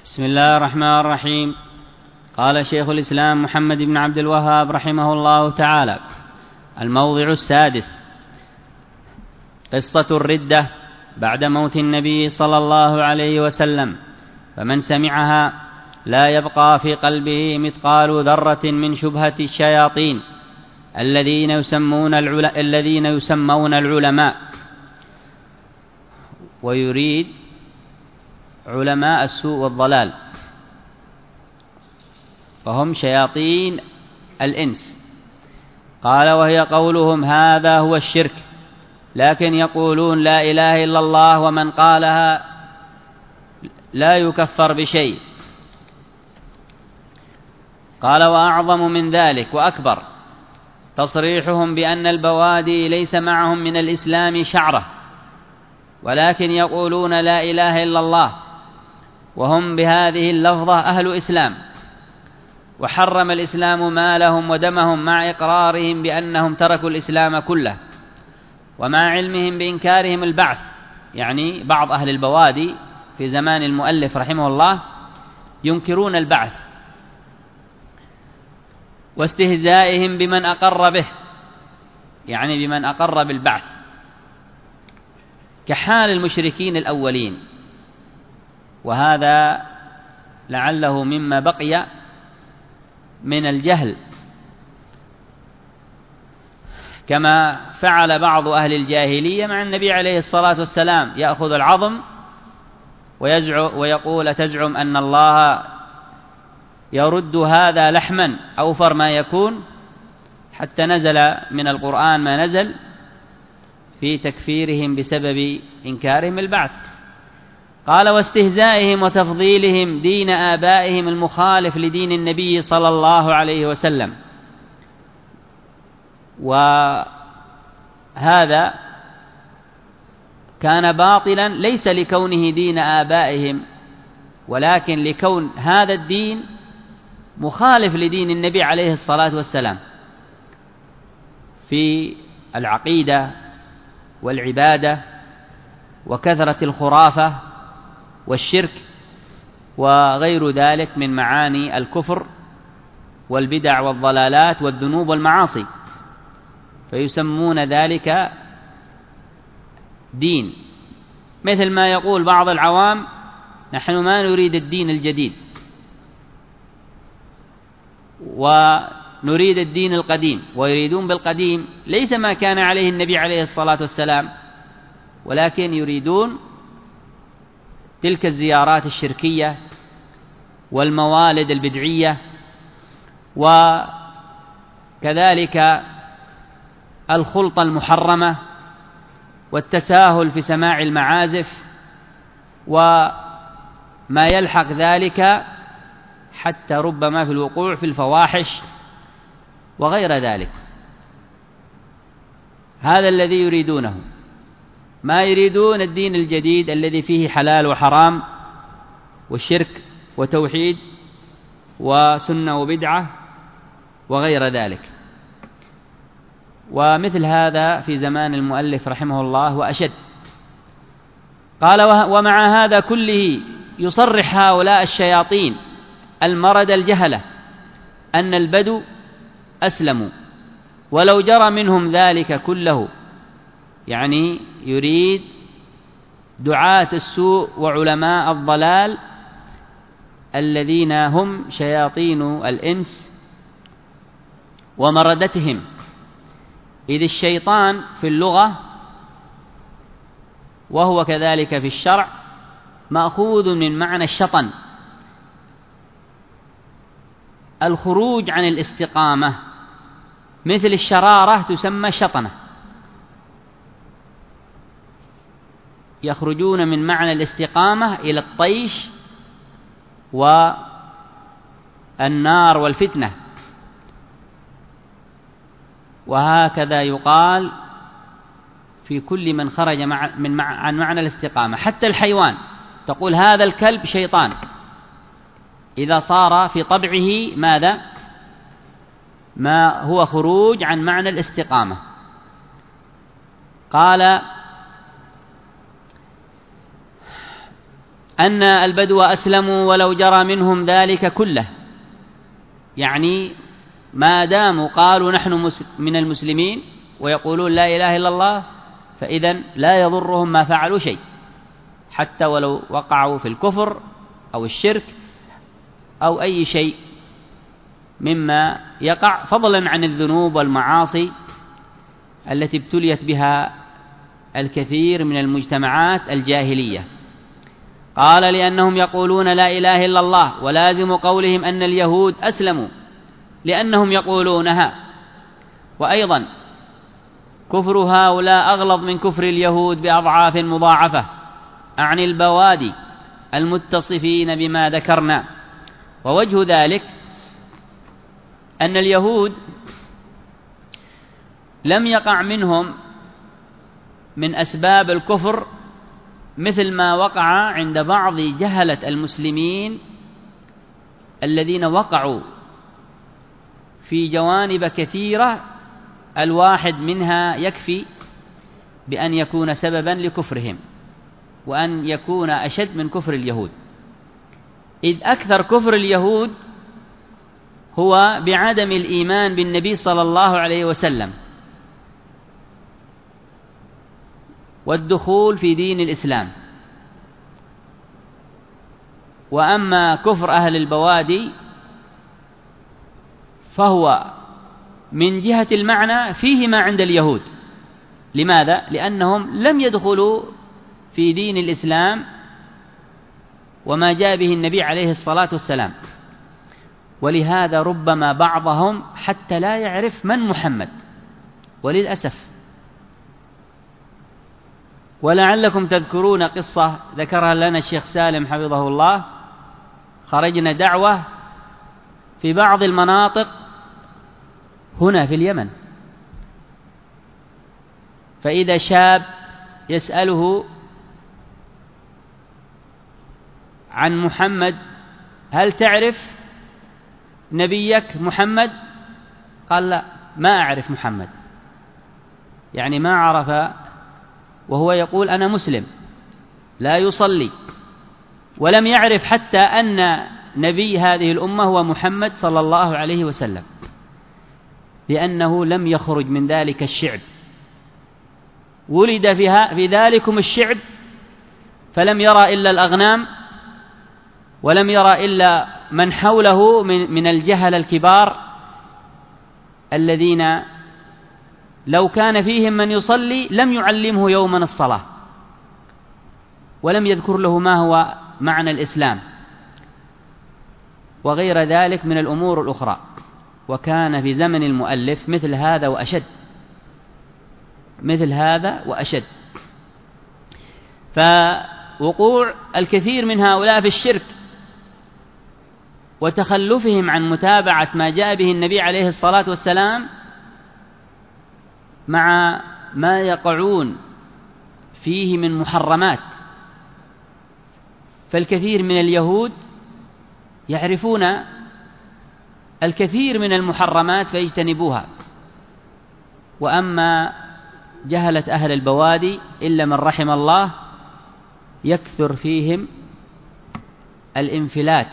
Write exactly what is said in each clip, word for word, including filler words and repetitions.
بسم الله الرحمن الرحيم. قال شيخ الإسلام محمد بن عبد الوهاب رحمه الله تعالى: الموضع السادس: قصة الردة بعد موت النبي صلى الله عليه وسلم، فمن سمعها لا يبقى في قلبه مثقال ذرة من شبهة الشياطين الذين يسمون الذين يسمون العلماء، ويريد علماء السوء والضلال، فهم شياطين الإنس. قال: وهي قولهم هذا هو الشرك، لكن يقولون لا إله إلا الله، ومن قالها لا يكفر بشيء. قال: وأعظم من ذلك وأكبر تصريحهم بأن البوادي ليس معهم من الإسلام شعرة، ولكن يقولون لا إله إلا الله، وهم بهذه اللفظة أهل إسلام، وحرم الإسلام مالهم ودمهم مع إقرارهم بأنهم تركوا الإسلام كله، ومع علمهم بإنكارهم البعث. يعني بعض أهل البوادي في زمان المؤلف رحمه الله ينكرون البعث، واستهزائهم بمن أقر به، يعني بمن أقر بالبعث، كحال المشركين الأولين. وهذا لعله مما بقي من الجهل، كما فعل بعض أهل الجاهلية مع النبي عليه الصلاة والسلام، يأخذ العظم ويقول تزعم أن الله يرد هذا لحما أوفر ما يكون، حتى نزل من القرآن ما نزل في تكفيرهم بسبب إنكارهم البعث. قال: واستهزائهم وتفضيلهم دين آبائهم المخالف لدين النبي صلى الله عليه وسلم. وهذا كان باطلا ليس لكونه دين آبائهم، ولكن لكون هذا الدين مخالف لدين النبي عليه الصلاة والسلام في العقيدة والعبادة وكثرة الخرافة والشرك وغير ذلك من معاني الكفر والبدع والضلالات والذنوب والمعاصي، فيسمون ذلك دين. مثل ما يقول بعض العوام: نحن ما نريد الدين الجديد، ونريد الدين القديم. ويريدون بالقديم ليس ما كان عليه النبي عليه الصلاة والسلام، ولكن يريدون تلك الزيارات الشركية والموالد البدعية، وكذلك الخلطة المحرمة والتساهل في سماع المعازف وما يلحق ذلك، حتى ربما في الوقوع في الفواحش وغير ذلك. هذا الذي يريدونه، ما يريدون الدين الجديد الذي فيه حلال وحرام والشرك وتوحيد وسنة وبدعة وغير ذلك. ومثل هذا في زمان المؤلف رحمه الله وأشد. قال: ومع هذا كله يصرح هؤلاء الشياطين المرد الجهلة أن البدو أسلموا، ولو جرى منهم ذلك كله. يعني يريد دعاة السوء وعلماء الضلال الذين هم شياطين الإنس ومردتهم، إذ الشيطان في اللغة وهو كذلك في الشرع مأخوذ من معنى الشطن، الخروج عن الاستقامة، مثل الشرارة تسمى شطنة، يخرجون من معنى الاستقامة إلى الطيش والنار والفتنة. وهكذا يقال في كل من خرج مع من مع عن معنى الاستقامة. حتى الحيوان تقول هذا الكلب شيطان، إذا صار في طبعه ماذا؟ ما هو خروج عن معنى الاستقامة. قال: أن البدو أسلموا ولو جرى منهم ذلك كله، يعني ما داموا قالوا نحن من المسلمين ويقولون لا إله إلا الله، فإذا لا يضرهم ما فعلوا شيء، حتى ولو وقعوا في الكفر أو الشرك أو أي شيء مما يقع، فضلا عن الذنوب والمعاصي التي ابتليت بها الكثير من المجتمعات الجاهلية. قال لأنهم يقولون لا إله إلا الله، ولازم قولهم أن اليهود أسلموا لأنهم يقولونها. وأيضا كفر هؤلاء أغلظ من كفر اليهود بأضعاف مضاعفة عن البوادي المتصفين بما ذكرنا. ووجه ذلك أن اليهود لم يقع منهم من أسباب الكفر مثل ما وقع عند بعض جهلة المسلمين الذين وقعوا في جوانب كثيرة، الواحد منها يكفي بأن يكون سببا لكفرهم، وأن يكون أشد من كفر اليهود. إذ أكثر كفر اليهود هو بعدم الإيمان بالنبي صلى الله عليه وسلم والدخول في دين الإسلام. وأما كفر أهل البوادي فهو من جهة المعنى فيه ما عند اليهود. لماذا؟ لأنهم لم يدخلوا في دين الإسلام وما جاء به النبي عليه الصلاة والسلام، ولهذا ربما بعضهم حتى لا يعرف من محمد، وللأسف. ولعلكم تذكرون قصة ذكرها لنا الشيخ سالم حفظه الله. خرجنا دعوة في بعض المناطق هنا في اليمن، فإذا شاب يسأله عن محمد: هل تعرف نبيك محمد؟ قال: لا، ما أعرف محمد. يعني ما عرف، وهو يقول أنا مسلم لا يصلي، ولم يعرف حتى أن نبي هذه الأمة هو محمد صلى الله عليه وسلم، لأنه لم يخرج من ذلك الشعب. ولد في ذلكم الشعب فلم يرى إلا الأغنام، ولم يرى إلا من حوله من الجهل الكبار الذين لو كان فيهم من يصلي لم يعلمه يوما الصلاة، ولم يذكر له ما هو معنى الإسلام وغير ذلك من الأمور الأخرى. وكان في زمن المؤلف مثل هذا وأشد، مثل هذا وأشد. فوقوع الكثير من هؤلاء في الشرك وتخلفهم عن متابعة ما جاء به النبي عليه الصلاة والسلام، مع ما يقعون فيه من محرمات. فالكثير من اليهود يعرفون الكثير من المحرمات فيجتنبوها، وأما جهلة أهل البوادي إلا من رحم الله يكثر فيهم الانفلات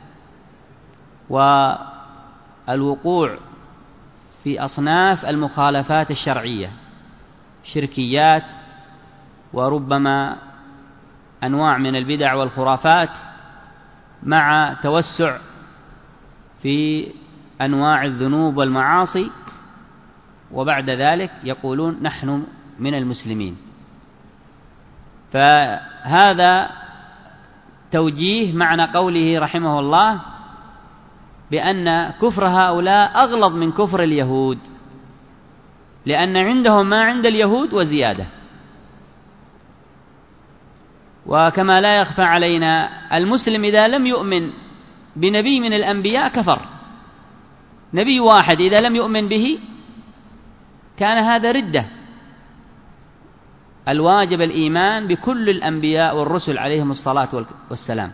والوقوع في أصناف المخالفات الشرعية، شركيات، وربما أنواع من البدع والخرافات، مع توسع في أنواع الذنوب والمعاصي. وبعد ذلك يقولون نحن من المسلمين. فهذا توجيه معنى قوله رحمه الله بأن كفر هؤلاء أغلظ من كفر اليهود، لأن عندهم ما عند اليهود وزيادة. وكما لا يخفى علينا، المسلم إذا لم يؤمن بنبي من الأنبياء كفر. نبي واحد إذا لم يؤمن به كان هذا ردة. الواجب الإيمان بكل الأنبياء والرسل عليهم الصلاة والسلام،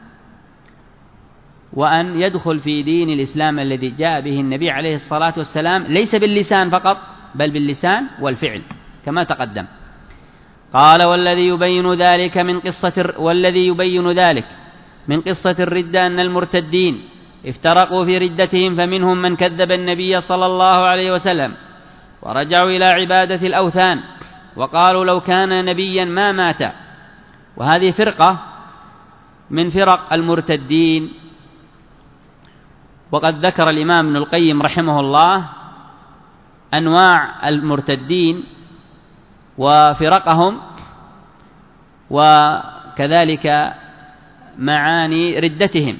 وأن يدخل في دين الإسلام الذي جاء به النبي عليه الصلاة والسلام، ليس باللسان فقط بل باللسان والفعل كما تقدم. قال: والذي يبين ذلك من قصة والذي يبين ذلك من قصة الردة أن المرتدين افترقوا في ردتهم، فمنهم من كذب النبي صلى الله عليه وسلم ورجعوا إلى عبادة الأوثان وقالوا لو كان نبيا ما مات. وهذه فرقة من فرق المرتدين. وقد ذكر الإمام ابن القيم رحمه الله أنواع المرتدين وفرقهم، وكذلك معاني ردتهم.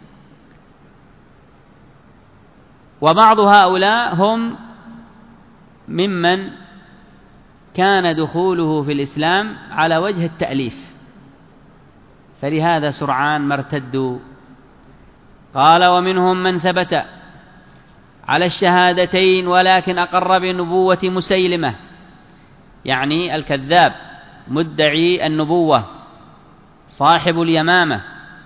وبعض هؤلاء هم ممن كان دخوله في الإسلام على وجه التأليف، فلهذا سرعان ما ارتدوا. قال ومنهم من ثبت على الشهادتين ولكن أقر بنبوة مسيلمة، يعني الكذاب مدعي النبوة صاحب اليمامة.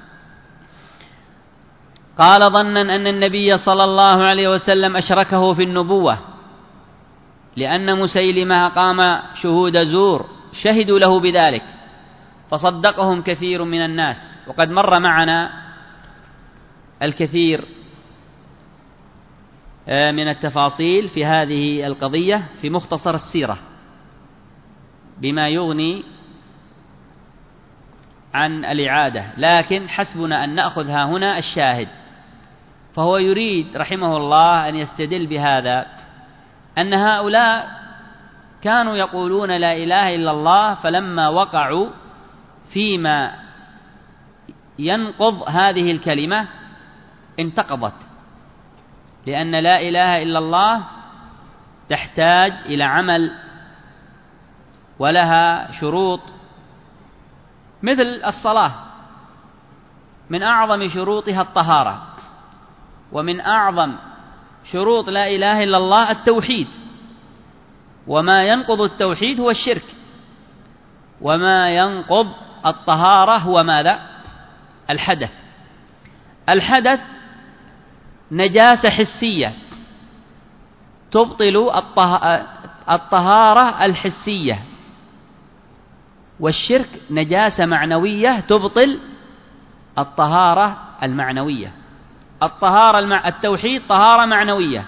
قال ظنا أن النبي صلى الله عليه وسلم أشركه في النبوة، لأن مسيلمة قام شهود زور شهدوا له بذلك فصدقهم كثير من الناس. وقد مر معنا الكثير من التفاصيل في هذه القضية في مختصر السيرة بما يغني عن الإعادة، لكن حسبنا أن نأخذها هنا الشاهد. فهو يريد رحمه الله أن يستدل بهذا أن هؤلاء كانوا يقولون لا إله إلا الله، فلما وقعوا فيما ينقض هذه الكلمة انتقضت، لأن لا إله إلا الله تحتاج إلى عمل ولها شروط، مثل الصلاة من أعظم شروطها الطهارة، ومن أعظم شروط لا إله إلا الله التوحيد، وما ينقض التوحيد هو الشرك، وما ينقض الطهارة هو ماذا؟ الحدث. الحدث نجاسة حسية تبطل الطهارة الحسية، والشرك نجاسة معنوية تبطل الطهارة المعنوية. الطهارة المع... التوحيد طهارة معنوية،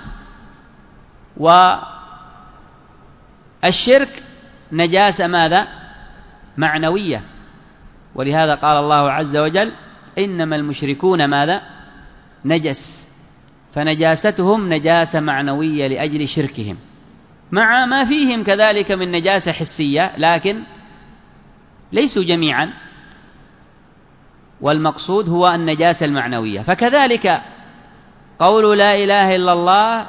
والشرك نجاسة ماذا؟ معنوية. ولهذا قال الله عز وجل إنما المشركون ماذا؟ نجس، فنجاستهم نجاسة معنوية لأجل شركهم، مع ما فيهم كذلك من نجاسة حسية، لكن ليسوا جميعا، والمقصود هو النجاسة المعنوية. فكذلك قول لا إله إلا الله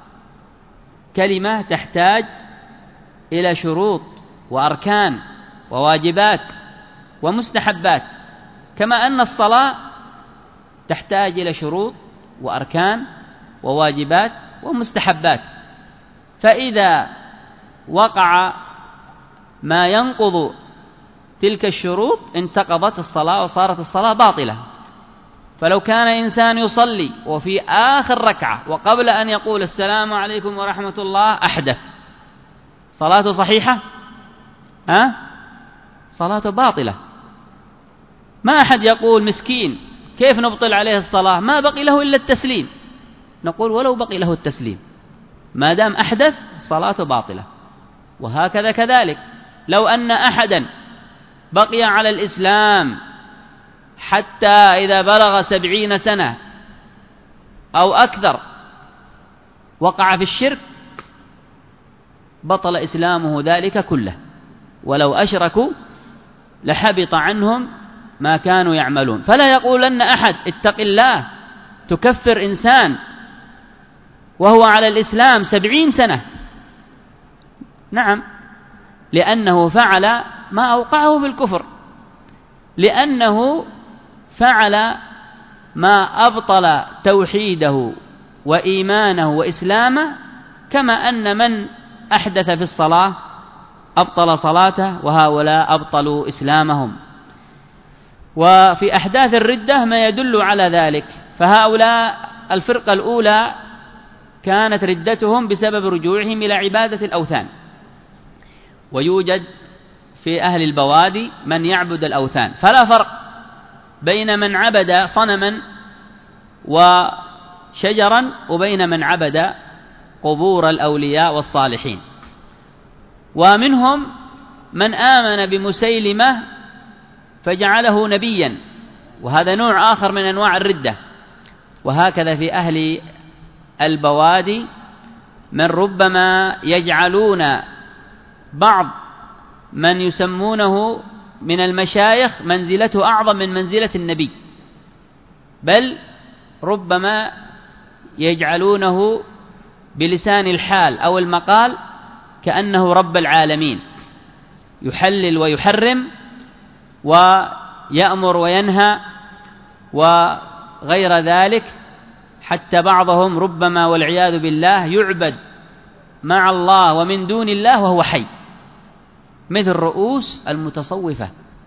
كلمة تحتاج إلى شروط وأركان وواجبات ومستحبات، كما أن الصلاة تحتاج إلى شروط وأركان وواجبات ومستحبات. فإذا وقع ما ينقض تلك الشروط انتقضت الصلاة وصارت الصلاة باطلة. فلو كان إنسان يصلي وفي آخر ركعة وقبل أن يقول السلام عليكم ورحمة الله أحدث، صلاته صحيحة؟ أه؟ صلاته باطلة. ما أحد يقول مسكين كيف نبطل عليه الصلاة، ما بقي له إلا التسليم. نقول ولو بقي له التسليم ما دام أحدث صلاته باطلة. وهكذا كذلك لو أن أحدا بقي على الإسلام حتى إذا بلغ سبعين سنة أو أكثر وقع في الشرك بطل إسلامه ذلك كله، ولو أشركوا لحبط عنهم ما كانوا يعملون. فلا يقولن أحد اتق الله تكفر إنسان وهو على الإسلام سبعين سنة، نعم، لأنه فعل ما أوقعه في الكفر، لأنه فعل ما أبطل توحيده وإيمانه وإسلامه، كما أن من أحدث في الصلاة أبطل صلاته، وهؤلاء أبطلوا إسلامهم. وفي أحداث الردة ما يدل على ذلك. فهؤلاء الفرقة الأولى كانت ردتهم بسبب رجوعهم إلى عبادة الأوثان. ويوجد في أهل البوادي من يعبد الأوثان، فلا فرق بين من عبد صنما وشجرا وبين من عبد قبور الأولياء والصالحين. ومنهم من آمن بمسيلمة فجعله نبيا، وهذا نوع آخر من أنواع الردة. وهكذا في أهل البوادي من ربما يجعلون بعض من يسمونه من المشايخ منزلته أعظم من منزلة النبي، بل ربما يجعلونه بلسان الحال أو المقال كأنه رب العالمين، يحلل ويحرم ويأمر وينهى وغير ذلك، حتى بعضهم ربما والعياذ بالله يعبد مع الله ومن دون الله وهو حي، مثل رؤوس المتصوفة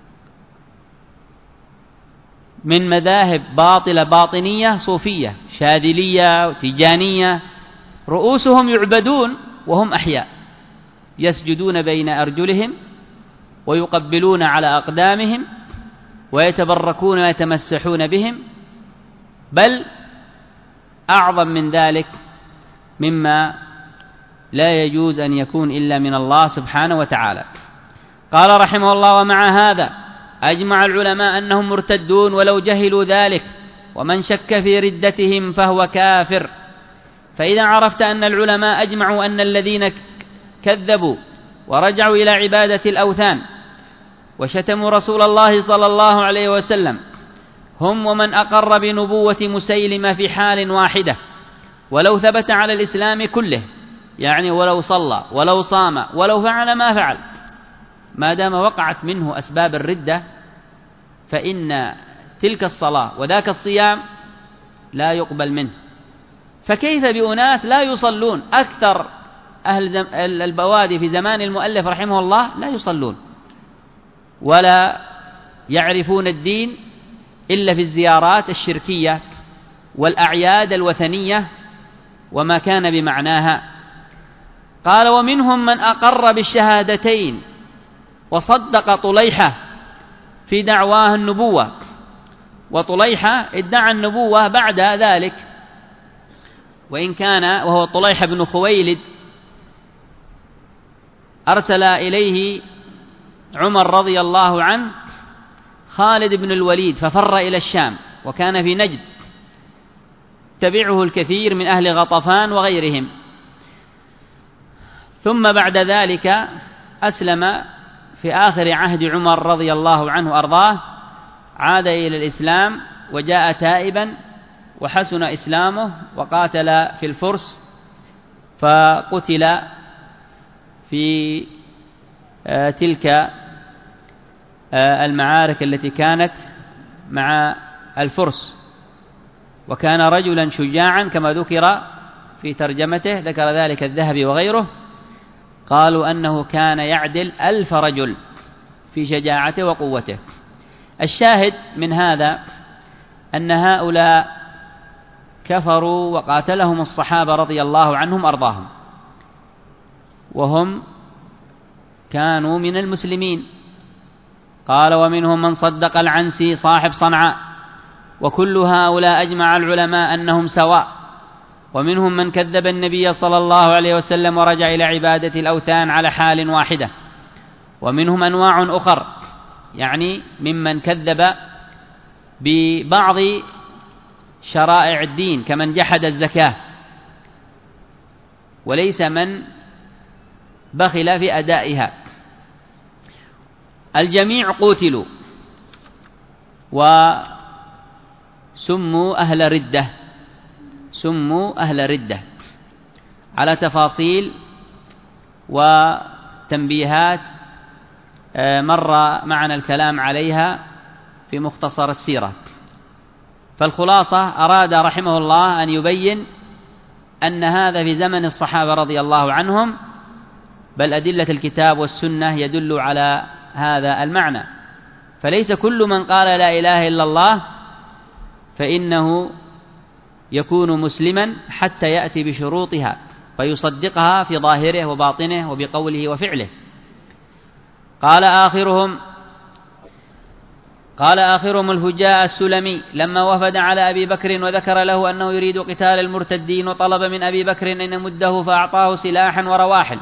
من مذاهب باطلة باطنية صوفية شاذلية تيجانية، رؤوسهم يعبدون وهم أحياء، يسجدون بين أرجلهم ويقبلون على أقدامهم ويتبركون ويتمسحون بهم، بل أعظم من ذلك مما لا يجوز أن يكون إلا من الله سبحانه وتعالى. قال رحمه الله: ومع هذا أجمع العلماء أنهم مرتدون ولو جهلوا ذلك، ومن شك في ردتهم فهو كافر. فإذا عرفت أن العلماء أجمعوا أن الذين كذبوا ورجعوا إلى عبادة الأوثان وشتموا رسول الله صلى الله عليه وسلم هم ومن أقر بنبوة مسيلمة في حال واحدة، ولو ثبت على الإسلام كله، يعني ولو صلى ولو صام ولو فعل ما فعل، ما دام وقعت منه أسباب الردة فإن تلك الصلاة وذاك الصيام لا يقبل منه. فكيف بأناس لا يصلون؟ أكثر أهل البوادي في زمان المؤلف رحمه الله لا يصلون ولا يعرفون الدين إلا في الزيارات الشركية والأعياد الوثنية وما كان بمعناها. قال: ومنهم من أقر بالشهادتين وصدق طليحة في دعواه النبوة، وطليحة ادعى النبوة بعد ذلك، وإن كان وهو طليحة بن خويلد أرسل إليه عمر رضي الله عنه خالد بن الوليد ففر إلى الشام، وكان في نجد، تبعه الكثير من أهل غطفان وغيرهم. ثم بعد ذلك أسلم في آخر عهد عمر رضي الله عنه وأرضاه، عاد إلى الإسلام وجاء تائبا وحسن إسلامه، وقاتل في الفرس فقتل في تلك المعارك التي كانت مع الفرس، وكان رجلا شجاعا كما ذكر في ترجمته، ذكر ذلك الذهبي وغيره، قالوا أنه كان يعدل ألف رجل في شجاعته وقوته. الشاهد من هذا أن هؤلاء كفروا وقاتلهم الصحابة رضي الله عنهم أرضاهم، وهم كانوا من المسلمين. قال: ومنهم من صدق العنسي صاحب صنعاء، وكل هؤلاء أجمع العلماء أنهم سواء. ومنهم من كذب النبي صلى الله عليه وسلم ورجع إلى عبادة الأوثان على حال واحدة. ومنهم أنواع أخر، يعني ممن كذب ببعض شرائع الدين كمن جحد الزكاة، وليس من بخل في أدائها. الجميع قتلوا وسموا أهل ردة، سموا أهل ردة على تفاصيل وتنبيهات مر معنا الكلام عليها في مختصر السيرة. فالخلاصة أراد رحمه الله أن يبين أن هذا في زمن الصحابة رضي الله عنهم، بل أدلة الكتاب والسنة يدل على هذا المعنى. فليس كل من قال لا إله إلا الله فإنه يكون مسلما حتى يأتي بشروطها فيصدقها في ظاهره وباطنه وبقوله وفعله. قال: آخرهم قال آخرهم الفجاء السلمي لما وفد على أبي بكر وذكر له أنه يريد قتال المرتدين وطلب من أبي بكر أن يمده فأعطاه سلاحا ورواحل،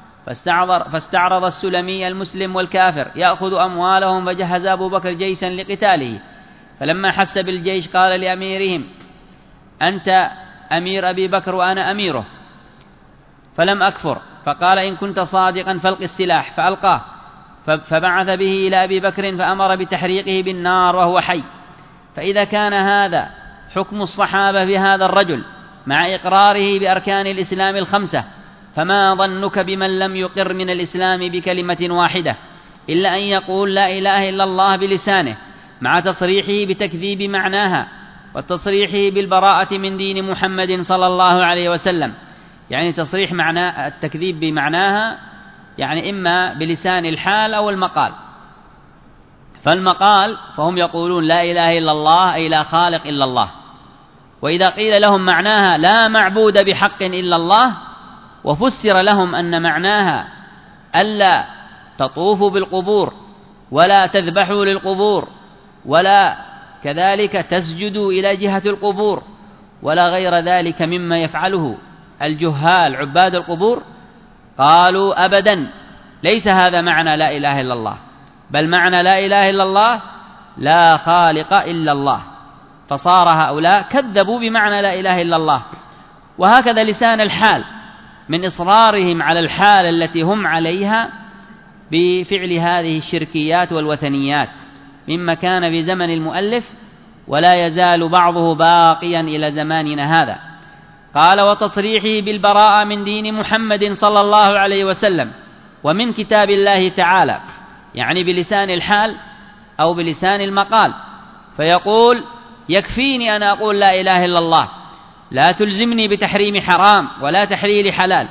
فاستعرض السلمي المسلم والكافر يأخذ أموالهم، فجهز أبو بكر جيشا لقتاله، فلما حس بالجيش قال لأميرهم: أنت أمير أبي بكر وأنا أميره، فلم أكفر، فقال: إن كنت صادقا فالق السلاح، فألقاه، فبعث به إلى أبي بكر فأمر بتحريقه بالنار وهو حي. فإذا كان هذا حكم الصحابة في هذا الرجل مع إقراره بأركان الإسلام الخمسة، فما ظنك بمن لم يقر من الإسلام بكلمة واحدة إلا أن يقول لا إله إلا الله بلسانه، مع تصريحه بتكذيب معناها وتصريحه بالبراءة من دين محمد صلى الله عليه وسلم. يعني تصريح معنى التكذيب بمعناها يعني إما بلسان الحال أو المقال. فالمقال فهم يقولون لا إله إلا الله أي لا خالق إلا الله، وإذا قيل لهم معناها لا معبود بحق إلا الله، وفسر لهم أن معناها ألا تطوفوا بالقبور ولا تذبحوا للقبور ولا كذلك تسجدوا إلى جهة القبور ولا غير ذلك مما يفعله الجهال عباد القبور، قالوا أبدا ليس هذا معنى لا إله إلا الله، بل معنى لا إله إلا الله لا خالق إلا الله. فصار هؤلاء كذبوا بمعنى لا إله إلا الله. وهكذا لسان الحال من إصرارهم على الحال التي هم عليها بفعل هذه الشركيات والوثنيات مما كان في زمن المؤلف ولا يزال بعضه باقيا إلى زماننا هذا. قال: وتصريحه بالبراءة من دين محمد صلى الله عليه وسلم ومن كتاب الله تعالى، يعني بلسان الحال أو بلسان المقال، فيقول: يكفيني أن أقول لا إله إلا الله، لا تلزمني بتحريم حرام ولا تحليل حلال،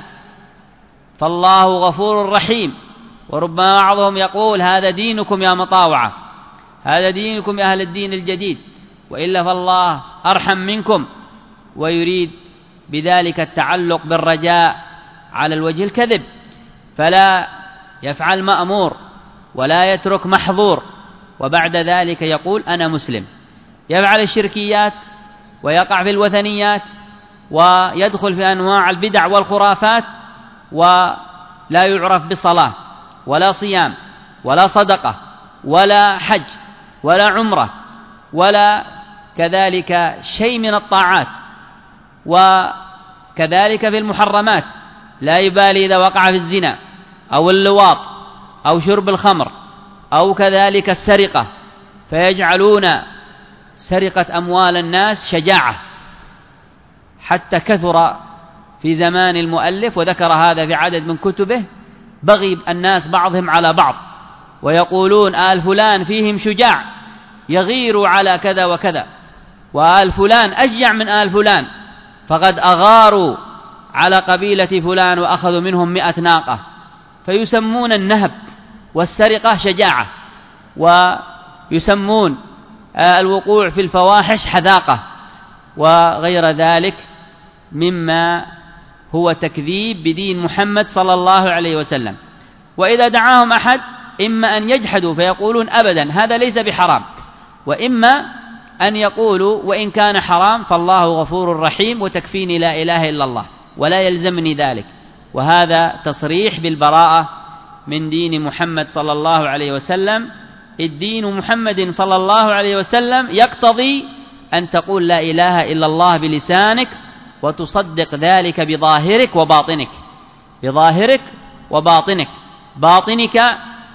فالله غفور رحيم. وربما بعضهم يقول: هذا دينكم يا مطاوعة، هذا دينكم يا أهل الدين الجديد، وإلا فالله أرحم منكم، ويريد بذلك التعلق بالرجاء على الوجه الكذب، فلا يفعل مأمور ولا يترك محظور، وبعد ذلك يقول أنا مسلم، يفعل الشركيات ويقع في الوثنيات ويدخل في أنواع البدع والخرافات، ولا يعرف بصلاة ولا صيام ولا صدقة ولا حج ولا عمرة ولا كذلك شيء من الطاعات، وكذلك في المحرمات لا يبالي إذا وقع في الزنا أو اللواط أو شرب الخمر أو كذلك السرقة، فيجعلون سرقة أموال الناس شجاعة، حتى كثر في زمان المؤلف وذكر هذا في عدد من كتبه بغي الناس بعضهم على بعض، ويقولون آل فلان فيهم شجاع يغير على كذا وكذا، وآل فلان أشجع من آل فلان، فقد أغاروا على قبيلة فلان وأخذوا منهم مئة ناقة، فيسمون النهب والسرقة شجاعة، ويسمون الوقوع في الفواحش حذاقة، وغير ذلك مما هو تكذيب بدين محمد صلى الله عليه وسلم. وإذا دعاهم أحد إما أن يجحدوا فيقولون أبدا هذا ليس بحرام، وإما أن يقولوا وإن كان حرام فالله غفور رحيم وتكفيني لا إله إلا الله ولا يلزمني ذلك. وهذا تصريح بالبراءة من دين محمد صلى الله عليه وسلم. الدين محمد صلى الله عليه وسلم يقتضي أن تقول لا إله إلا الله بلسانك وتصدق ذلك بظاهرك وباطنك، بظاهرك وباطنك، باطنك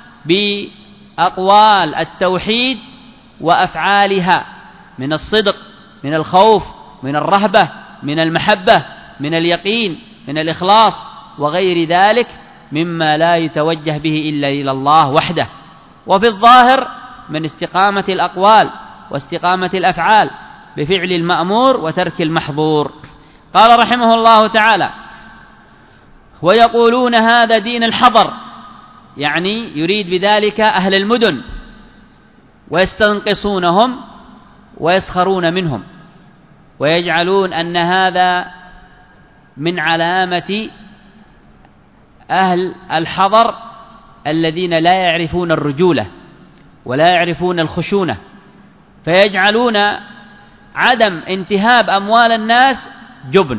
بأقوال التوحيد وأفعالها من الصدق، من الخوف، من الرهبة، من المحبة، من اليقين، من الإخلاص وغير ذلك مما لا يتوجه به إلا إلى الله وحده. وفي الظاهر من استقامة الأقوال واستقامة الأفعال بفعل المأمور وترك المحظور. قال رحمه الله تعالى: ويقولون هذا دين الحضر، يعني يريد بذلك أهل المدن، ويستنقصونهم ويسخرون منهم، ويجعلون أن هذا من علامة أهل الحضر الذين لا يعرفون الرجولة، ولا يعرفون الخشونة، فيجعلون عدم انتهاب أموال الناس جبن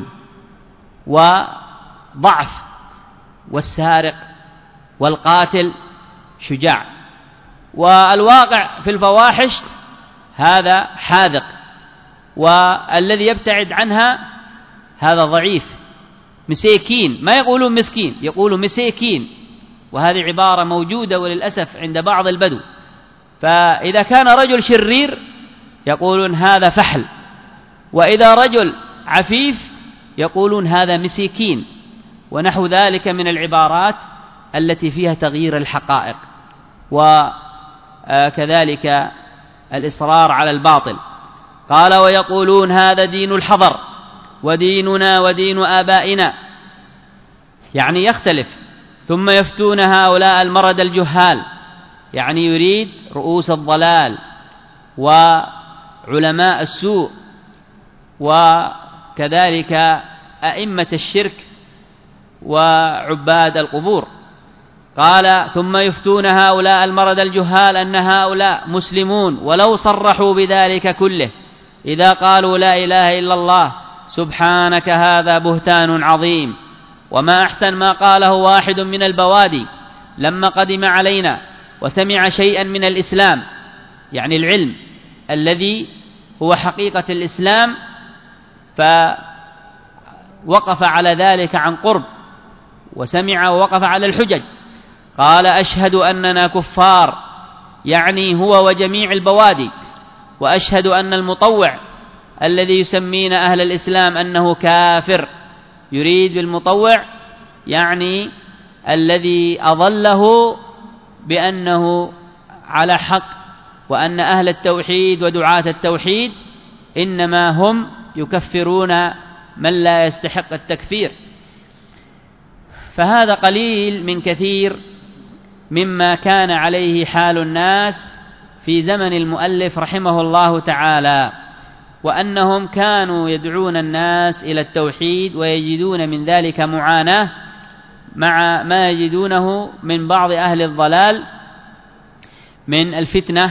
وضعف، والسارق والقاتل شجاع، والواقع في الفواحش هذا حاذق، والذي يبتعد عنها هذا ضعيف مسيكين. ما يقولون مسكين، يقولون مسيكين، وهذه عبارة موجودة وللأسف عند بعض البدو. فإذا كان رجل شرير يقولون هذا فحل، وإذا رجل عفيف يقولون هذا مسيكين، ونحو ذلك من العبارات التي فيها تغيير الحقائق، وكذلك الإصرار على الباطل. قال ويقولون هذا دين الحضر وديننا ودين آبائنا، يعني يختلف. ثم يفتون هؤلاء المرد الجهال، يعني يريد رؤوس الضلال وعلماء السوء وكذلك أئمة الشرك وعباد القبور. قال ثم يفتون هؤلاء المرد الجهال أن هؤلاء مسلمون ولو صرحوا بذلك كله، إذا قالوا لا إله إلا الله سبحانك هذا بهتان عظيم. وما أحسن ما قاله واحد من البوادي لما قدم علينا وسمع شيئا من الإسلام، يعني العلم الذي هو حقيقة الإسلام، فوقف على ذلك عن قرب وسمع ووقف على الحجج. قال أشهد أننا كفار، يعني هو وجميع البوادي، وأشهد أن المطوع الذي يسمينا أهل الإسلام أنه كافر. يريد بالمطوع يعني الذي أضله بأنه على حق، وأن أهل التوحيد ودعاة التوحيد إنما هم يكفرون من لا يستحق التكفير. فهذا قليل من كثير مما كان عليه حال الناس في زمن المؤلف رحمه الله تعالى، وأنهم كانوا يدعون الناس إلى التوحيد ويجدون من ذلك معاناة مع ما يجدونه من بعض أهل الضلال من الفتنة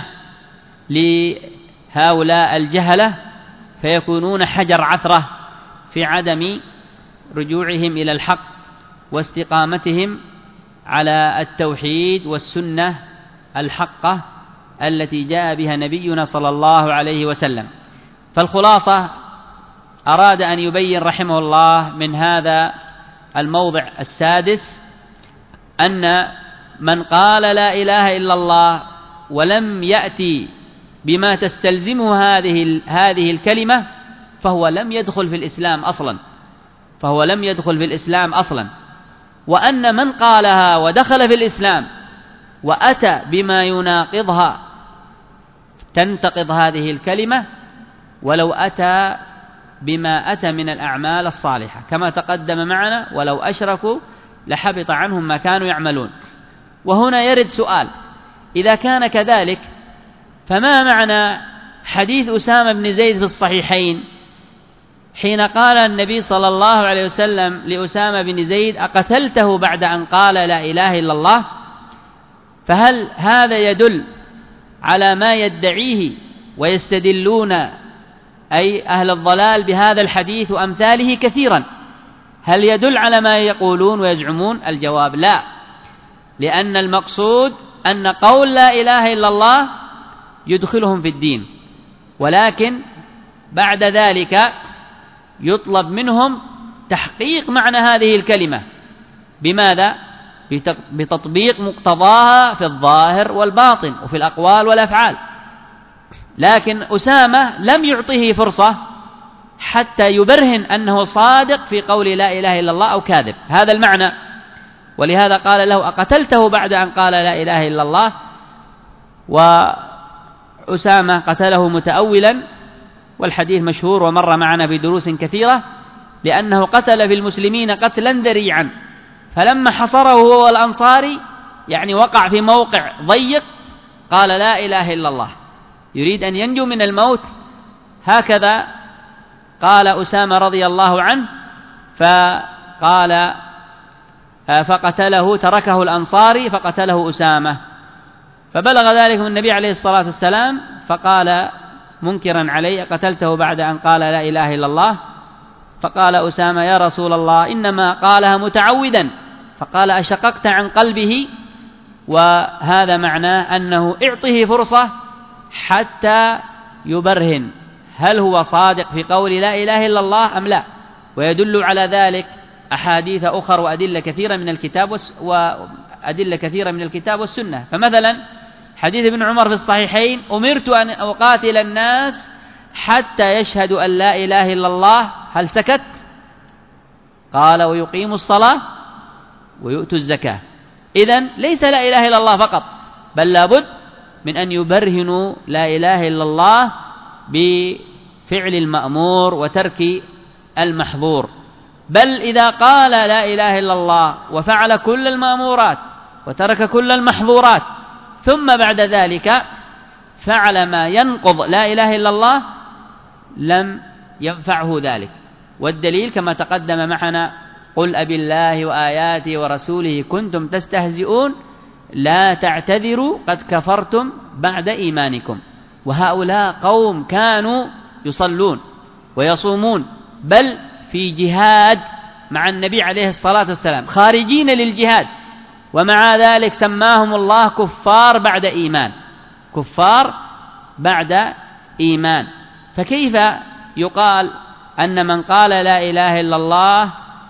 لهؤلاء الجهلة، فيكونون حجر عثرة في عدم رجوعهم إلى الحق واستقامتهم على التوحيد والسنة الحقة التي جاء بها نبينا صلى الله عليه وسلم. فالخلاصة أراد أن يبين رحمه الله من هذا الموضع السادس أن من قال لا إله إلا الله ولم يأتي بما تستلزمه هذه هذه الكلمة فهو لم يدخل في الإسلام أصلا فهو لم يدخل في الإسلام أصلا وأن من قالها ودخل في الإسلام وأتى بما يناقضها تنتقض هذه الكلمة ولو أتى بما أتى من الأعمال الصالحة، كما تقدم معنا ولو أشركوا لحبط عنهم ما كانوا يعملون. وهنا يرد سؤال: إذا كان كذلك فما معنى حديث أسامة بن زيد في الصحيحين حين قال النبي صلى الله عليه وسلم لأسامة بن زيد: أقتلته بعد أن قال لا إله إلا الله؟ فهل هذا يدل على ما يدعيه ويستدلون أي أهل الضلال بهذا الحديث وأمثاله كثيرا؟ هل يدل على ما يقولون ويزعمون؟ الجواب لا، لأن المقصود أن قول لا إله إلا الله يدخلهم في الدين، ولكن بعد ذلك يطلب منهم تحقيق معنى هذه الكلمة. بماذا؟ بتطبيق مقتضاها في الظاهر والباطن وفي الأقوال والأفعال. لكن أسامة لم يعطيه فرصة حتى يبرهن أنه صادق في قول لا إله إلا الله أو كاذب، هذا المعنى. ولهذا قال له: أقتلته بعد أن قال لا إله إلا الله؟ وأسامة قتله متأولا، والحديث مشهور ومر معنا بدروس كثيرة، لأنه قتل في المسلمين قتلا ذريعا، فلما حصره هو والأنصاري يعني وقع في موقع ضيق قال لا إله إلا الله، يريد أن ينجو من الموت. هكذا قال أسامة رضي الله عنه، فقال فقتله، تركه الأنصاري فقتله أسامة. فبلغ ذلك من النبي عليه الصلاة والسلام فقال منكرا عليه: قتلته بعد أن قال لا إله إلا الله؟ فقال أسامة: يا رسول الله إنما قالها متعودا. فقال: أشققت عن قلبه؟ وهذا معناه أنه اعطه فرصة حتى يبرهن هل هو صادق في قول لا إله إلا الله أم لا. ويدل على ذلك أحاديث أخر وأدلة كثيرة من الكتاب وأدلة كثيرة من الكتاب والسنة. فمثلا حديث ابن عمر في الصحيحين: أمرت أن أقاتل الناس حتى يشهدوا أن لا إله إلا الله. هل سكت؟ قال: ويقيموا الصلاة ويؤتوا الزكاة. إذن ليس لا إله إلا الله فقط، بل لابد من أن يبرهنوا لا إله إلا الله بفعل المأمور وترك المحظور. بل إذا قال لا إله إلا الله وفعل كل المأمورات وترك كل المحظورات ثم بعد ذلك فعل ما ينقض لا إله إلا الله لم ينفعه ذلك. والدليل كما تقدم معنا: قل أبي الله وآياته ورسوله كنتم تستهزئون لا تعتذروا قد كفرتم بعد إيمانكم. وهؤلاء قوم كانوا يصلون ويصومون، بل في جهاد مع النبي عليه الصلاة والسلام، خارجين للجهاد، ومع ذلك سماهم الله كفار بعد إيمان، كفار بعد إيمان. فكيف يقال أن من قال لا إله إلا الله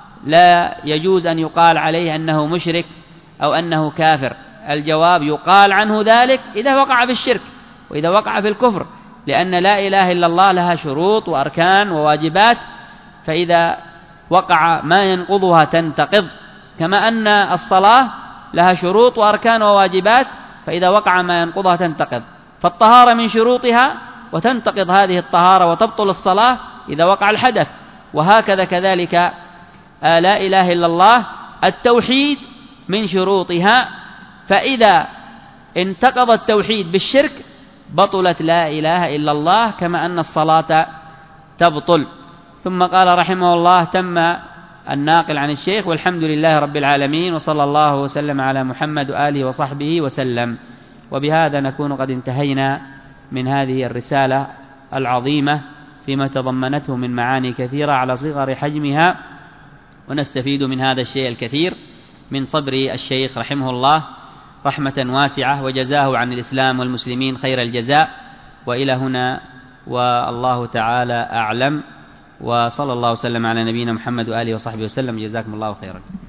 لا يجوز أن يقال عليه أنه مشرك أو أنه كافر؟ الجواب: يقال عنه ذلك إذا وقع في الشرك وإذا وقع في الكفر، لأن لا إله إلا الله لها شروط وأركان وواجبات، فإذا وقع ما ينقضها تنتقض، كما أن الصلاة لها شروط وأركان وواجبات، فإذا وقع ما ينقضها تنتقض. فالطهارة من شروطها وتنتقض هذه الطهارة وتبطل الصلاة إذا وقع الحدث. وهكذا كذلك آه لا إله إلا الله التوحيد من شروطها، فإذا انتقض التوحيد بالشرك بطلت لا إله إلا الله، كما أن الصلاة تبطل. ثم قال رحمه الله: تم الناقل عن الشيخ، والحمد لله رب العالمين، وصلى الله وسلم على محمد وآله وصحبه وسلم. وبهذا نكون قد انتهينا من هذه الرسالة العظيمة فيما تضمنته من معاني كثيرة على صغر حجمها، ونستفيد من هذا الشيء الكثير من صبر الشيخ رحمه الله رحمة واسعة، وجزاه عن الإسلام والمسلمين خير الجزاء. وإلى هنا والله تعالى أعلم، وصلى الله وسلم على نبينا محمد وآله وصحبه وسلم. جزاكم الله خيرا.